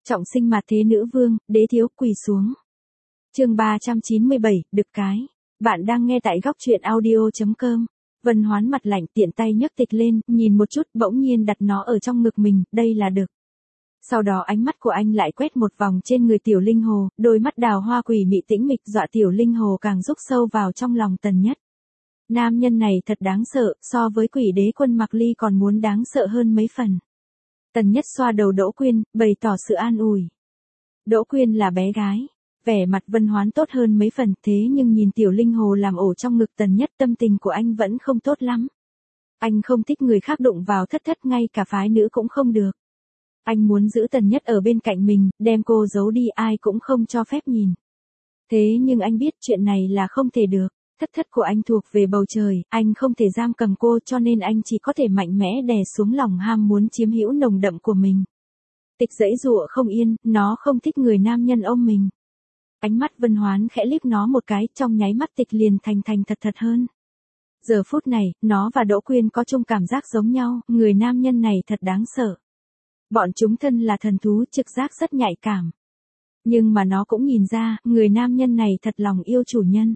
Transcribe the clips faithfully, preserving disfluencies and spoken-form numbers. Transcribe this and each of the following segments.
Trọng sinh mặt thế nữ vương, đế thiếu quỳ xuống. Chương ba trăm chín mươi bảy, đực cái. Bạn đang nghe tại góc truyện audio chấm com. Vân Hoán mặt lạnh tiện tay nhấc tịch lên, nhìn một chút bỗng nhiên đặt nó ở trong ngực mình, đây là đực. Sau đó ánh mắt của anh lại quét một vòng trên người tiểu linh hồ, đôi mắt đào hoa quỷ mị tĩnh mịch dọa tiểu linh hồ càng rúc sâu vào trong lòng Tần Nhất. Nam nhân này thật đáng sợ, so với quỷ đế quân Mạc Ly còn muốn đáng sợ hơn mấy phần. Tần Nhất xoa đầu Đỗ Quyên, bày tỏ sự an ủi. Đỗ Quyên là bé gái, vẻ mặt Vân Hoán tốt hơn mấy phần, thế nhưng nhìn tiểu linh hồ làm ổ trong ngực Tần Nhất, tâm tình của anh vẫn không tốt lắm. Anh không thích người khác đụng vào thất thất, ngay cả phái nữ cũng không được. Anh muốn giữ Tần Nhất ở bên cạnh mình, đem cô giấu đi ai cũng không cho phép nhìn. Thế nhưng anh biết chuyện này là không thể được. Thất thất của anh thuộc về bầu trời, anh không thể giam cầm cô, cho nên anh chỉ có thể mạnh mẽ đè xuống lòng ham muốn chiếm hữu nồng đậm của mình. Tịch giãy giụa không yên, nó không thích người nam nhân ôm mình. Ánh mắt Vân Hoán khẽ liếc nó một cái, trong nháy mắt Tịch liền thành thành thật thật hơn. Giờ phút này, nó và Đỗ Quyên có chung cảm giác giống nhau, người nam nhân này thật đáng sợ. Bọn chúng thân là thần thú, trực giác rất nhạy cảm. Nhưng mà nó cũng nhìn ra, người nam nhân này thật lòng yêu chủ nhân.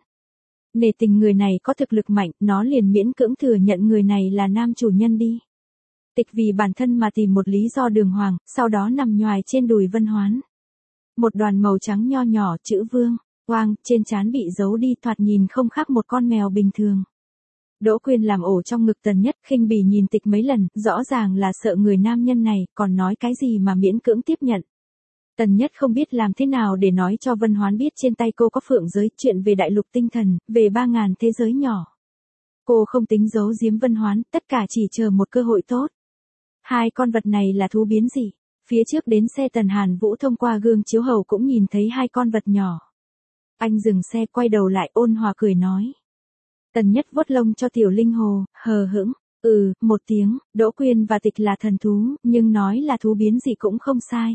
Nể tình người này có thực lực mạnh, nó liền miễn cưỡng thừa nhận người này là nam chủ nhân đi. Tịch vì bản thân mà tìm một lý do đường hoàng, sau đó nằm nhoài trên đùi Vân Hoán. Một đoàn màu trắng nho nhỏ, chữ vương, oang, trên trán bị giấu đi, thoạt nhìn không khác một con mèo bình thường. Đỗ Quyên làm ổ trong ngực Tần Nhất, khinh bỉ nhìn Tịch mấy lần, rõ ràng là sợ người nam nhân này, còn nói cái gì mà miễn cưỡng tiếp nhận. Tần Nhất không biết làm thế nào để nói cho Vân Hoán biết trên tay cô có phượng giới, chuyện về đại lục tinh thần, về ba ngàn thế giới nhỏ. Cô không tính giấu giếm Vân Hoán, tất cả chỉ chờ một cơ hội tốt. Hai con vật này là thú biến dị. Phía trước đến xe Tần Hàn Vũ thông qua gương chiếu hậu cũng nhìn thấy hai con vật nhỏ. Anh dừng xe quay đầu lại ôn hòa cười nói. Tần Nhất vuốt lông cho tiểu linh hồ, hờ hững, ừ, một tiếng, Đỗ Quyên và Tịch là thần thú, nhưng nói là thú biến dị cũng không sai.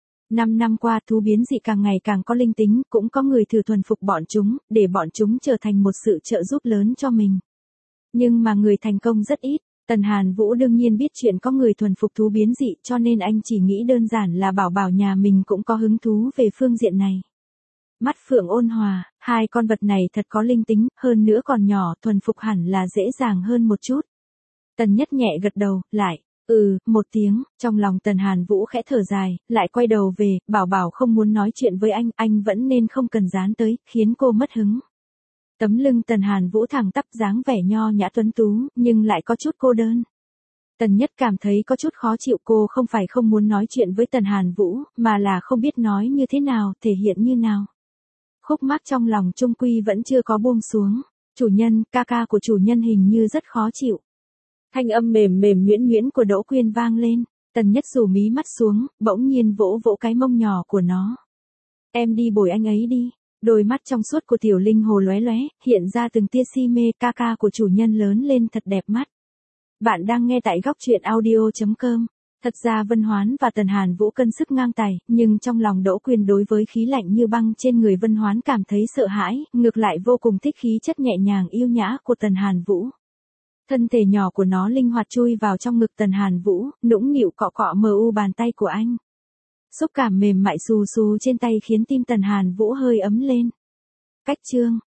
Năm năm qua thú biến dị càng ngày càng có linh tính, cũng có người thử thuần phục bọn chúng, để bọn chúng trở thành một sự trợ giúp lớn cho mình. Nhưng mà người thành công rất ít, Tần Hàn Vũ đương nhiên biết chuyện có người thuần phục thú biến dị, cho nên anh chỉ nghĩ đơn giản là bảo bảo nhà mình cũng có hứng thú về phương diện này. Mắt phượng ôn hòa, hai con vật này thật có linh tính, hơn nữa còn nhỏ, thuần phục hẳn là dễ dàng hơn một chút. Tần Nhất nhẹ gật đầu, lại. Ừ, một tiếng, trong lòng Tần Hàn Vũ khẽ thở dài, lại quay đầu về, bảo bảo không muốn nói chuyện với anh, anh vẫn nên không cần dán tới, khiến cô mất hứng. Tấm lưng Tần Hàn Vũ thẳng tắp dáng vẻ nho nhã tuấn tú, nhưng lại có chút cô đơn. Tần Nhất cảm thấy có chút khó chịu, cô không phải không muốn nói chuyện với Tần Hàn Vũ, mà là không biết nói như thế nào, thể hiện như nào. Khúc mắc trong lòng trung quy vẫn chưa có buông xuống, chủ nhân, ca ca của chủ nhân hình như rất khó chịu. Thanh âm mềm mềm nhuyễn nhuyễn của Đỗ Quyên vang lên, Tần Nhất rủ mí mắt xuống, bỗng nhiên vỗ vỗ cái mông nhỏ của nó. Em đi bồi anh ấy đi. Đôi mắt trong suốt của tiểu linh hồ lóe lóe, hiện ra từng tia si mê, ca ca của chủ nhân lớn lên thật đẹp mắt. Bạn đang nghe tại góc truyện audio chấm com. Thật ra Vân Hoán và Tần Hàn Vũ cân sức ngang tài, nhưng trong lòng Đỗ Quyên đối với khí lạnh như băng trên người Vân Hoán cảm thấy sợ hãi, ngược lại vô cùng thích khí chất nhẹ nhàng yêu nhã của Tần Hàn Vũ. Thân thể nhỏ của nó linh hoạt chui vào trong ngực Tần Hàn Vũ, nũng nịu cọ cọ mờ u bàn tay của anh. Xúc cảm mềm mại xù xù trên tay khiến tim Tần Hàn Vũ hơi ấm lên. Cách chương.